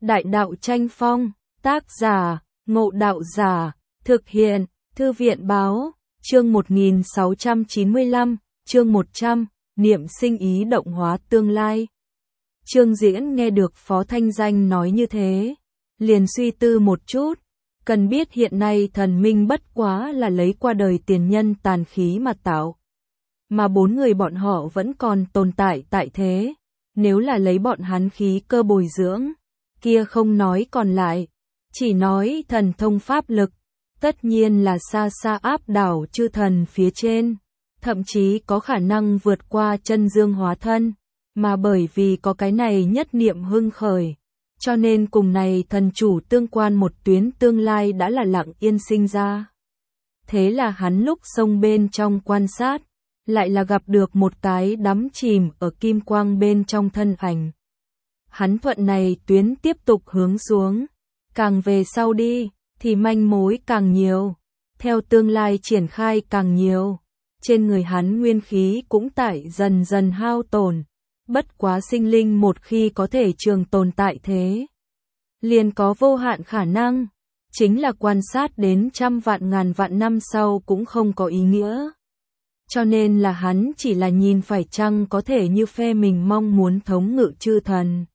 Đại đạo tranh phong, tác giả, Ngộ Đạo Giả, thực hiện, Thư viện báo, chương 1695, chương 100, niệm sinh ý động hóa tương lai. Trương Diễn nghe được Phó Thanh Danh nói như thế, liền suy tư một chút, cần biết hiện nay thần minh bất quá là lấy qua đời tiền nhân tàn khí mà tạo. Mà 4 người bọn họ vẫn còn tồn tại tại thế, nếu là lấy bọn hắn khí cơ bồi dưỡng, kia không nói còn lại, chỉ nói thần thông pháp lực, tất nhiên là xa xa áp đảo chư thần phía trên, thậm chí có khả năng vượt qua chân dương hóa thân, mà bởi vì có cái này nhất niệm hưng khởi, cho nên cùng này thần chủ tương quan một tuyến tương lai đã là lặng yên sinh ra. Thế là hắn lúc sông bên trong quan sát, lại là gặp được một cái đắm chìm ở kim quang bên trong thân ảnh. Hắn thuận này tuyến tiếp tục hướng xuống, càng về sau đi, thì manh mối càng nhiều, theo tương lai triển khai càng nhiều, trên người hắn nguyên khí cũng tại dần dần hao tổn, bất quá sinh linh một khi có thể trường tồn tại thế, liền có vô hạn khả năng, chính là quan sát đến trăm vạn ngàn vạn năm sau cũng không có ý nghĩa. Cho nên là hắn chỉ là nhìn phải chăng có thể như phe mình mong muốn thống ngự chư thần.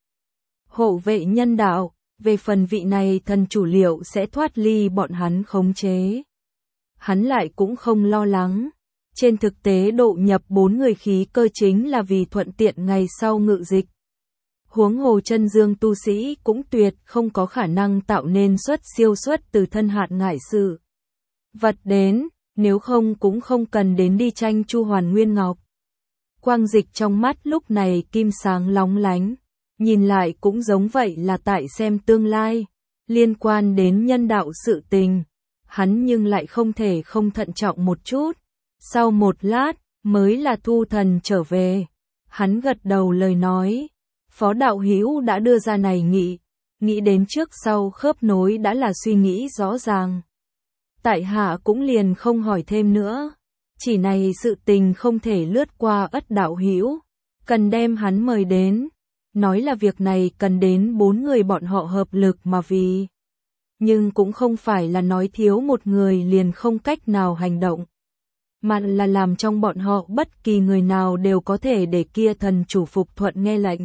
Hộ vệ nhân đạo, về phần vị này thần chủ liệu sẽ thoát ly bọn hắn khống chế. Hắn lại cũng không lo lắng. Trên thực tế độ nhập 4 người khí cơ chính là vì thuận tiện ngày sau ngự dịch. Huống hồ chân dương tu sĩ cũng tuyệt không có khả năng tạo nên siêu xuất từ thân hạn ngại sự vật đến, nếu không cũng không cần đến đi tranh chu hoàn nguyên ngọc. Quang dịch trong mắt lúc này kim sáng lóng lánh, nhìn lại cũng giống vậy là tại xem tương lai, liên quan đến nhân đạo sự tình, hắn nhưng lại không thể không thận trọng một chút. Sau một lát, mới là thu thần trở về, hắn gật đầu lời nói, Phó đạo hữu đã đưa ra này nghĩ đến trước sau khớp nối đã là suy nghĩ rõ ràng. Tại hạ cũng liền không hỏi thêm nữa, chỉ này sự tình không thể lướt qua Ất đạo hữu, cần đem hắn mời đến, nói là việc này cần đến 4 người bọn họ hợp lực mà vì, nhưng cũng không phải là nói thiếu một người liền không cách nào hành động, mà là làm trong bọn họ bất kỳ người nào đều có thể để kia thần chủ phục thuận nghe lệnh,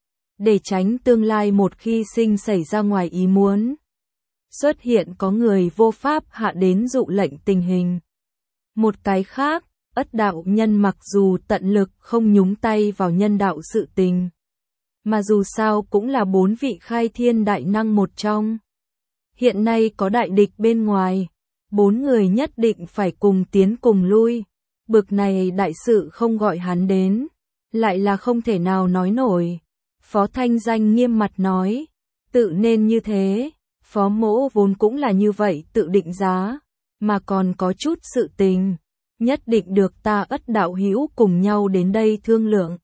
để tránh tương lai một khi xảy ra ngoài ý muốn, xuất hiện có người vô pháp hạ đến dụ lệnh tình hình. Một cái khác, Ất đạo nhân mặc dù tận lực không nhúng tay vào nhân đạo sự tình, mà dù sao cũng là 4 vị khai thiên đại năng một trong. Hiện nay có đại địch bên ngoài, 4 người nhất định phải cùng tiến cùng lui, bực này đại sự không gọi hắn đến, lại là không thể nào nói nổi. Phó Thanh Danh nghiêm mặt nói, tự nên như thế, Phó mỗ vốn cũng là như vậy tự định giá, mà còn có chút sự tình, nhất định được ta Ất đạo hữu cùng nhau đến đây thương lượng.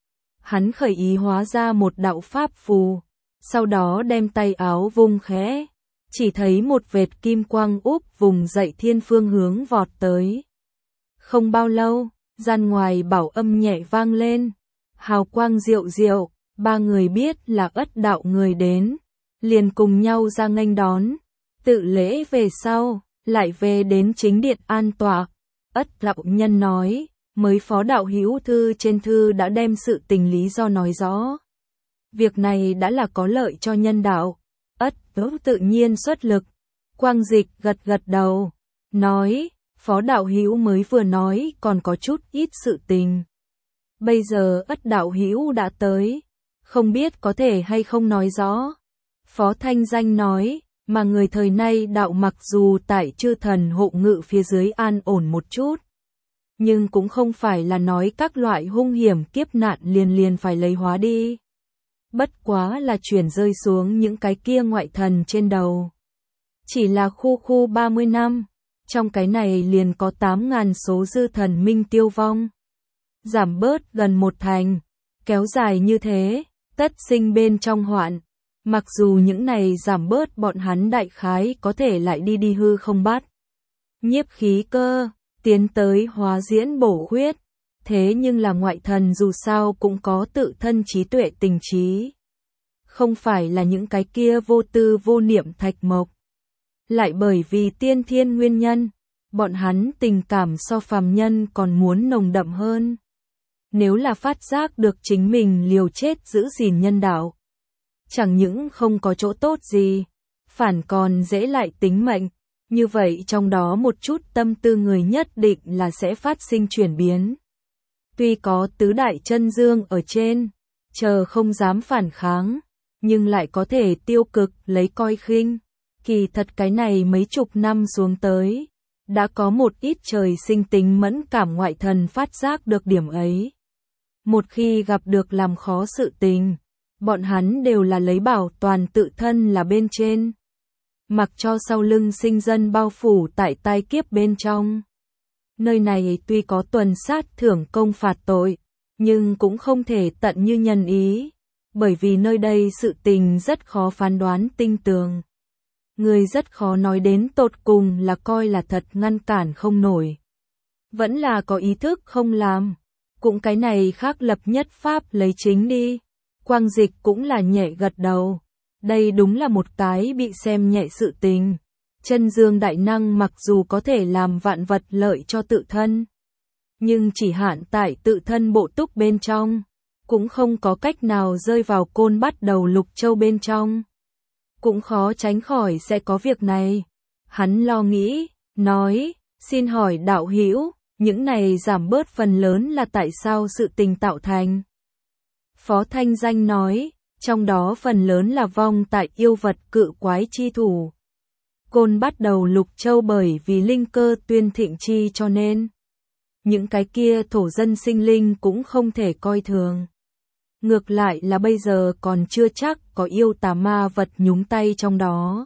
Hắn khởi ý hóa ra một đạo pháp phù, sau đó đem tay áo vung khẽ, chỉ thấy một vệt kim quang úp vùng dậy thiên phương hướng vọt tới. Không bao lâu, gian ngoài bảo âm nhẹ vang lên, hào quang diệu diệu, 3 người biết là Ất đạo người đến, liền cùng nhau ra nghênh đón, tự lễ về sau, lại về đến chính điện an tọa. Ất đạo nhân nói, mới Phó đạo hữu thư trên thư đã đem sự tình lý do nói rõ. Việc này đã là có lợi cho nhân đạo. Ất tự nhiên xuất lực. Quang dịch gật đầu, nói, Phó đạo hữu mới vừa nói còn có chút ít sự tình. Bây giờ Ất đạo hữu đã tới, không biết có thể hay không nói rõ. Phó Thanh Danh nói, mà người thời nay đạo mặc dù tại chư thần hộ ngự phía dưới an ổn một chút, nhưng cũng không phải là nói các loại hung hiểm kiếp nạn liền phải lấy hóa đi. Bất quá là chuyển rơi xuống những cái kia ngoại thần trên đầu. Chỉ là khu 30 năm, trong cái này liền có 8.000 số dư thần minh tiêu vong. Giảm bớt gần 1/10, kéo dài như thế, tất sinh bên trong hoạn. Mặc dù những này giảm bớt bọn hắn đại khái có thể lại đi hư không bắt. Nhiếp khí cơ, tiến tới hóa diễn bổ khuyết. Thế nhưng là ngoại thần dù sao cũng có tự thân trí tuệ tình trí. không phải là những cái kia vô tư vô niệm thạch mộc. Lại bởi vì tiên thiên nguyên nhân, bọn hắn tình cảm so phàm nhân còn muốn nồng đậm hơn. Nếu là phát giác được chính mình liều chết giữ gìn nhân đạo, chẳng những không có chỗ tốt gì, phản còn dễ lại tính mệnh, như vậy trong đó một chút tâm tư người nhất định là sẽ phát sinh chuyển biến. Tuy có tứ đại chân dương ở trên, chờ không dám phản kháng, nhưng lại có thể tiêu cực lấy coi khinh. Kỳ thật cái này mấy chục năm xuống tới, đã có một ít trời sinh tính mẫn cảm ngoại thần phát giác được điểm ấy. Một khi gặp được làm khó sự tình, bọn hắn đều là lấy bảo toàn tự thân là bên trên. Mặc cho sau lưng sinh dân bao phủ tại tai kiếp bên trong. Nơi này tuy có tuần sát thưởng công phạt tội, nhưng cũng không thể tận như nhân ý, bởi vì nơi đây sự tình rất khó phán đoán tinh tường. Người rất khó nói đến tột cùng là coi là thật ngăn cản không nổi. Vẫn là có ý thức không làm. Cũng cái này khác lập nhất pháp lấy chính đi. Quang Dịch cũng là nhẹ gật đầu. Đây đúng là một cái bị xem nhẹ sự tình. Chân dương đại năng mặc dù có thể làm vạn vật lợi cho tự thân, nhưng chỉ hạn tại tự thân bộ túc bên trong, cũng không có cách nào rơi vào côn bắt đầu lục châu bên trong. Cũng khó tránh khỏi sẽ có việc này. Hắn lo nghĩ, nói, xin hỏi đạo hữu, những này giảm bớt phần lớn là tại sao sự tình tạo thành. Phó Thanh Danh nói, trong đó phần lớn là vong tại yêu vật cự quái chi thủ. Côn bắt đầu lục châu bởi vì linh cơ tuyên thịnh chi cho nên. Những cái kia thổ dân sinh linh cũng không thể coi thường. Ngược lại là bây giờ còn chưa chắc có yêu tà ma vật nhúng tay trong đó.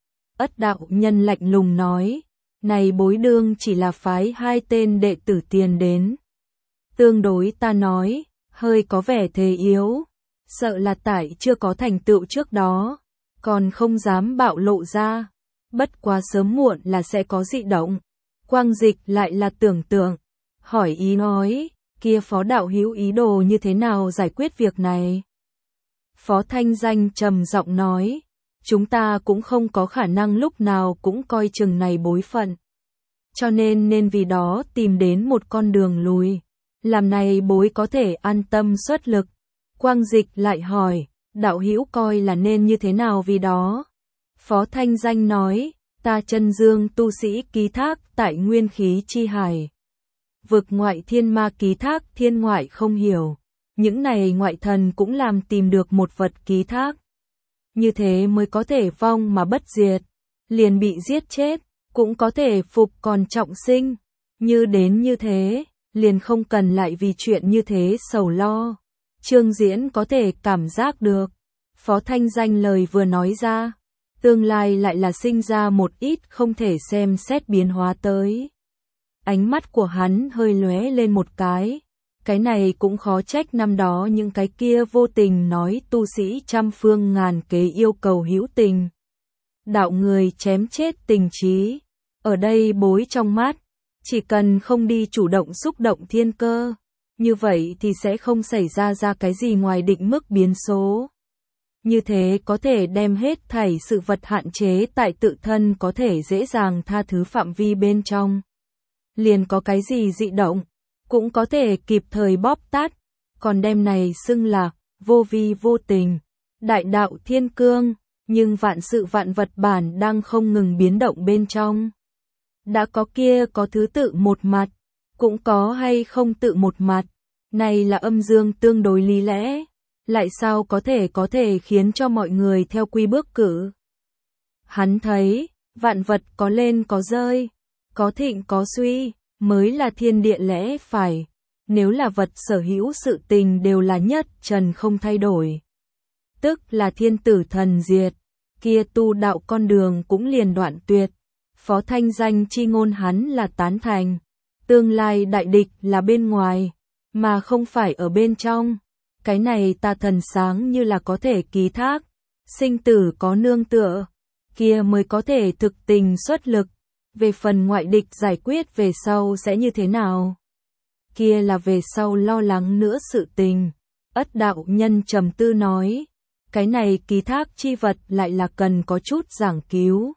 Ất đạo nhân lạnh lùng nói, này bối đương chỉ là phái 2 tên đệ tử tiền đến. Tương đối ta nói, hơi có vẻ thế yếu, sợ là tại chưa có thành tựu trước đó, còn không dám bạo lộ ra, bất quá sớm muộn là sẽ có dị động. Quang Dịch lại là tưởng tượng, hỏi ý nói, kia Phó đạo hữu ý đồ như thế nào giải quyết việc này? Phó Thanh Danh trầm giọng nói, chúng ta cũng không có khả năng lúc nào cũng coi chừng này bối phận. Cho nên vì đó tìm đến một con đường lùi, làm này bối có thể an tâm xuất lực. Quang Dịch lại hỏi, đạo hữu coi là nên như thế nào vì đó? Phó Thanh Danh nói, ta chân dương tu sĩ ký thác tại nguyên khí chi hải. Vực ngoại thiên ma ký thác thiên ngoại không hiểu. Những này ngoại thần cũng làm tìm được một vật ký thác. Như thế mới có thể vong mà bất diệt. Liền bị giết chết, cũng có thể phục còn trọng sinh. Như đến như thế, liền không cần lại vì chuyện như thế sầu lo. Trương Diễn có thể cảm giác được. Phó Thanh Danh lời vừa nói ra, tương lai lại là sinh ra một ít không thể xem xét biến hóa tới. Ánh mắt của hắn hơi lóe lên một cái này cũng khó trách năm đó những cái kia vô tình nói tu sĩ trăm phương ngàn kế yêu cầu hữu tình. Đạo người chém chết tình trí, ở đây bối trong mắt, chỉ cần không đi chủ động xúc động thiên cơ, như vậy thì sẽ không xảy ra cái gì ngoài định mức biến số. Như thế có thể đem hết thảy sự vật hạn chế tại tự thân có thể dễ dàng tha thứ phạm vi bên trong. Liền có cái gì dị động, cũng có thể kịp thời bóp tát, còn đem này xưng là vô vi vô tình, đại đạo thiên cương, nhưng vạn sự vạn vật bản đang không ngừng biến động bên trong. Đã có kia có thứ tự một mặt, cũng có hay không tự một mặt, này là âm dương tương đối lý lẽ, lại sao có thể khiến cho mọi người theo quy bước cử. Hắn thấy, vạn vật có lên có rơi, có thịnh có suy, mới là thiên địa lẽ phải, nếu là vật sở hữu sự tình đều là nhất trần không thay đổi. Tức là thiên tử thần diệt, kia tu đạo con đường cũng liền đoạn tuyệt. Phó Thanh Danh chi ngôn hắn là tán thành, tương lai đại địch là bên ngoài, mà không phải ở bên trong. Cái này ta thần sáng như là có thể ký thác, sinh tử có nương tựa, kia mới có thể thực tình xuất lực. Về phần ngoại địch giải quyết về sau sẽ như thế nào? Kia là về sau lo lắng nữa sự tình. Ất đạo nhân trầm tư nói, cái này ký thác chi vật lại là cần có chút giảng cứu.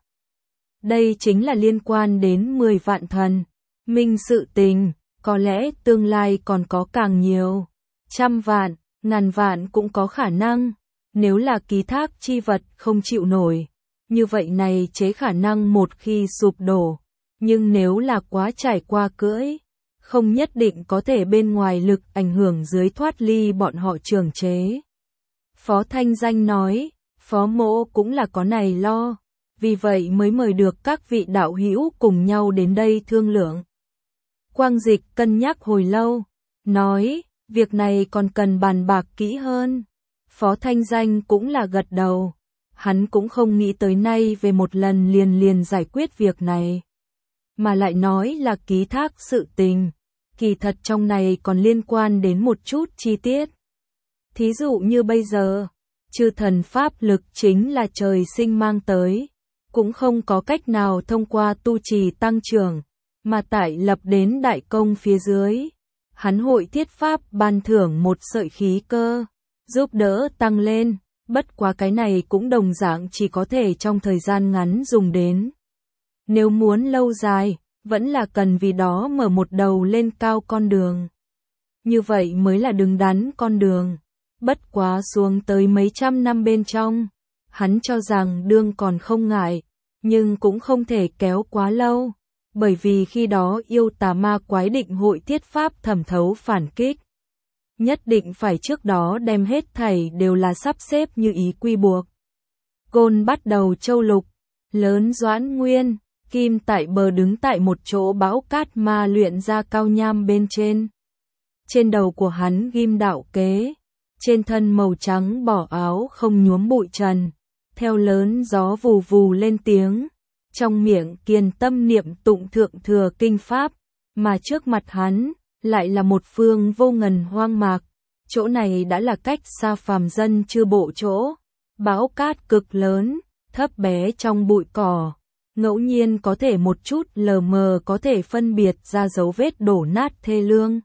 Đây chính là liên quan đến 10 vạn thần, minh sự tình, có lẽ tương lai còn có càng nhiều, trăm vạn, ngàn vạn cũng có khả năng. Nếu là ký thác chi vật không chịu nổi, như vậy này chế khả năng một khi sụp đổ, nhưng nếu là quá trải qua cưỡi, không nhất định có thể bên ngoài lực ảnh hưởng dưới thoát ly bọn họ trường chế. Phó Thanh Danh nói, Phó Mỗ cũng là có này lo, vì vậy mới mời được các vị đạo hữu cùng nhau đến đây thương lượng. Quang Dịch cân nhắc hồi lâu, nói, việc này còn cần bàn bạc kỹ hơn. Phó Thanh Danh cũng là gật đầu, hắn cũng không nghĩ tới nay về một lần liền giải quyết việc này. Mà lại nói là ký thác sự tình, kỳ thật trong này còn liên quan đến một chút chi tiết. Thí dụ như bây giờ, chư thần pháp lực chính là trời sinh mang tới, cũng không có cách nào thông qua tu trì tăng trưởng, mà tại lập đến đại công phía dưới. Hắn hội thiết pháp ban thưởng một sợi khí cơ, giúp đỡ tăng lên, bất quá cái này cũng đồng dạng chỉ có thể trong thời gian ngắn dùng đến. Nếu muốn lâu dài, vẫn là cần vì đó mở một đầu lên cao con đường. Như vậy mới là đứng đắn con đường. Bất quá xuống tới mấy trăm năm bên trong, hắn cho rằng đương còn không ngại, nhưng cũng không thể kéo quá lâu, bởi vì khi đó yêu tà ma quái định hội thiết pháp thẩm thấu phản kích. Nhất định phải trước đó đem hết thảy đều là sắp xếp như ý quy buộc. Côn bắt đầu châu lục, lớn Doãn Nguyên, Kim tại bờ đứng tại một chỗ bão cát ma luyện ra cao nham bên trên. Trên đầu của hắn ghim đạo kế, trên thân màu trắng bỏ áo không nhuốm bụi trần, theo lớn gió vù vù lên tiếng, trong miệng kiên tâm niệm tụng thượng thừa kinh pháp, mà trước mặt hắn lại là một phương vô ngần hoang mạc, chỗ này đã là cách xa phàm dân chưa bộ chỗ, bão cát cực lớn, thấp bé trong bụi cỏ, ngẫu nhiên có thể một chút lờ mờ có thể phân biệt ra dấu vết đổ nát thê lương.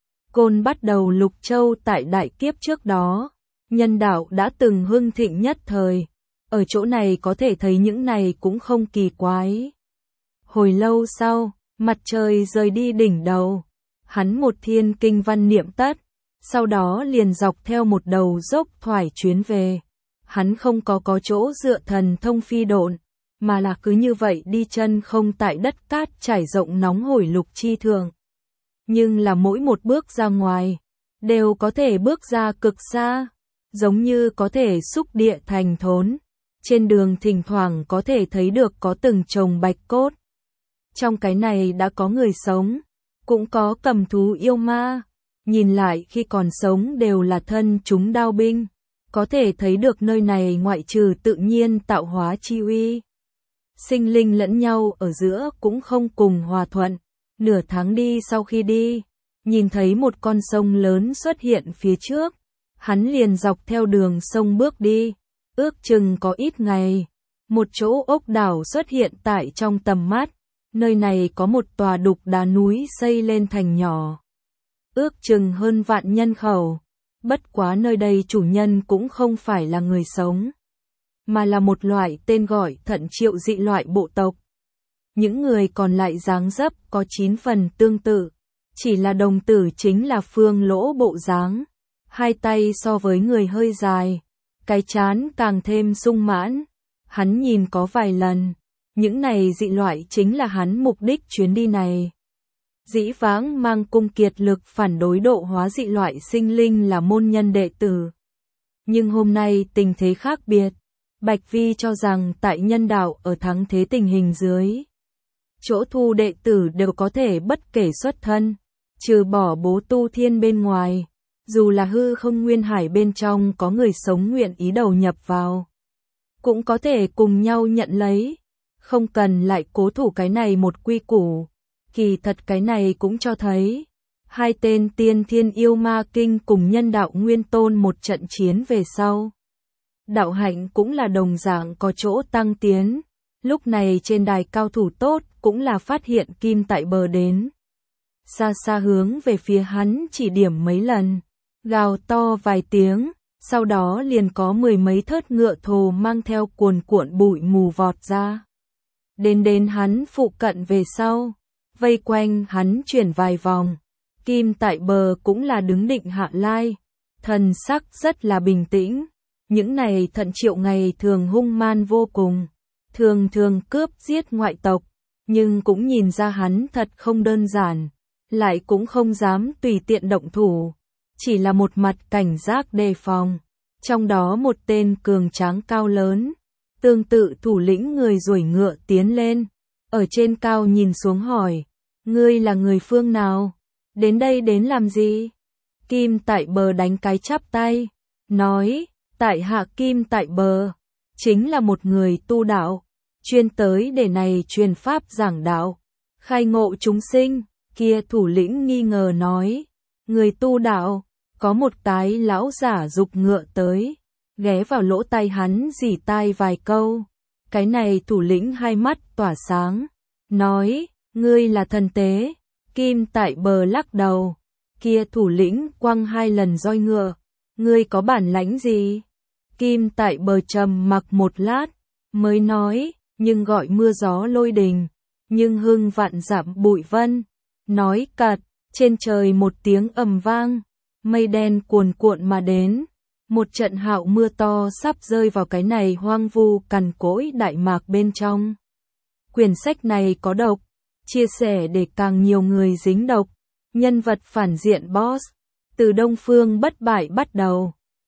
Côn bắt đầu lục châu tại đại kiếp trước đó, nhân đạo đã từng hưng thịnh nhất thời, ở chỗ này có thể thấy những này cũng không kỳ quái. Hồi lâu sau, mặt trời rời đi đỉnh đầu, hắn một thiên kinh văn niệm tất, sau đó liền dọc theo một đầu dốc thoải chuyến về. Hắn không có chỗ dựa thần thông phi độn, mà là cứ như vậy đi chân không tại đất cát trải rộng nóng hổi lục chi thường. Nhưng là mỗi một bước ra ngoài, đều có thể bước ra cực xa, giống như có thể xúc địa thành thốn. Trên đường thỉnh thoảng có thể thấy được có từng chồng bạch cốt. Trong cái này đã có người sống, cũng có cầm thú yêu ma. Nhìn lại khi còn sống đều là thân chúng đao binh, có thể thấy được nơi này ngoại trừ tự nhiên tạo hóa chi uy. Sinh linh lẫn nhau ở giữa cũng không cùng hòa thuận. Nửa tháng đi sau khi đi, nhìn thấy một con sông lớn xuất hiện phía trước, hắn liền dọc theo đường sông bước đi, ước chừng có ít ngày, một chỗ ốc đảo xuất hiện tại trong tầm mắt, nơi này có một tòa đục đá núi xây lên thành nhỏ, ước chừng hơn vạn nhân khẩu, bất quá nơi đây chủ nhân cũng không phải là người sống, mà là một loại tên gọi Thận Triệu dị loại bộ tộc. Những người còn lại dáng dấp có 9 phần tương tự, chỉ là đồng tử chính là phương lỗ bộ dáng, hai tay so với người hơi dài, cái trán càng thêm sung mãn. Hắn nhìn có vài lần, những này dị loại chính là hắn mục đích chuyến đi này. Dĩ vãng mang cung kiệt lực phản đối độ hóa dị loại sinh linh là môn nhân đệ tử. Nhưng hôm nay tình thế khác biệt, Bạch Vi cho rằng tại nhân đạo ở thắng thế tình hình dưới, chỗ thu đệ tử đều có thể bất kể xuất thân, trừ bỏ bố tu thiên bên ngoài, dù là hư không nguyên hải bên trong có người sống nguyện ý đầu nhập vào, cũng có thể cùng nhau nhận lấy, không cần lại cố thủ cái này một quy củ. Kỳ thật cái này cũng cho thấy, hai tên tiên thiên yêu ma kinh cùng nhân đạo nguyên tôn một trận chiến về sau. Đạo hạnh cũng là đồng dạng có chỗ tăng tiến. Lúc này trên đài cao thủ tốt cũng là phát hiện Kim tại bờ đến. Xa xa hướng về phía hắn chỉ điểm mấy lần, gào to vài tiếng, Sau đó liền có mười mấy thớt ngựa thồ mang theo cuồn cuộn bụi mù vọt ra. Đến hắn phụ cận về sau, vây quanh hắn chuyển vài vòng. Kim Tại Bờ cũng là đứng định hạ lai, thần sắc rất là bình tĩnh. Những này Thận Triệu ngày thường hung man vô cùng, thường thường cướp giết ngoại tộc, nhưng cũng nhìn ra hắn thật không đơn giản, lại cũng không dám tùy tiện động thủ, chỉ là một mặt cảnh giác đề phòng. Trong đó một tên cường tráng cao lớn, tương tự thủ lĩnh người ruổi ngựa tiến lên, ở trên cao nhìn xuống hỏi, ngươi là người phương nào? Đến đây đến làm gì? Kim Tại Bờ đánh cái chắp tay, nói, tại hạ Kim Tại Bờ, chính là một người tu đạo, chuyên tới để này truyền pháp giảng đạo, khai ngộ chúng sinh. Kia thủ lĩnh nghi ngờ nói, người tu đạo, có một cái lão giả giục ngựa tới, ghé vào lỗ tai hắn rỉ tai vài câu. Cái này thủ lĩnh hai mắt tỏa sáng, nói, ngươi là thần tế. Kim Tại Bờ lắc đầu, kia thủ lĩnh quăng hai lần roi ngựa, ngươi có bản lãnh gì? Kim Tại Bờ trầm mặc một lát, mới nói, nhưng gọi mưa gió lôi đình, nhưng hưng vạn dặm bụi vân. Nói cạt, trên trời một tiếng ầm vang, mây đen cuồn cuộn mà đến, một trận hạo mưa to sắp rơi vào cái này hoang vu cằn cỗi đại mạc bên trong. Quyển sách này có độc, chia sẻ để càng nhiều người dính độc. Nhân vật phản diện boss, từ Đông Phương Bất Bại bắt đầu.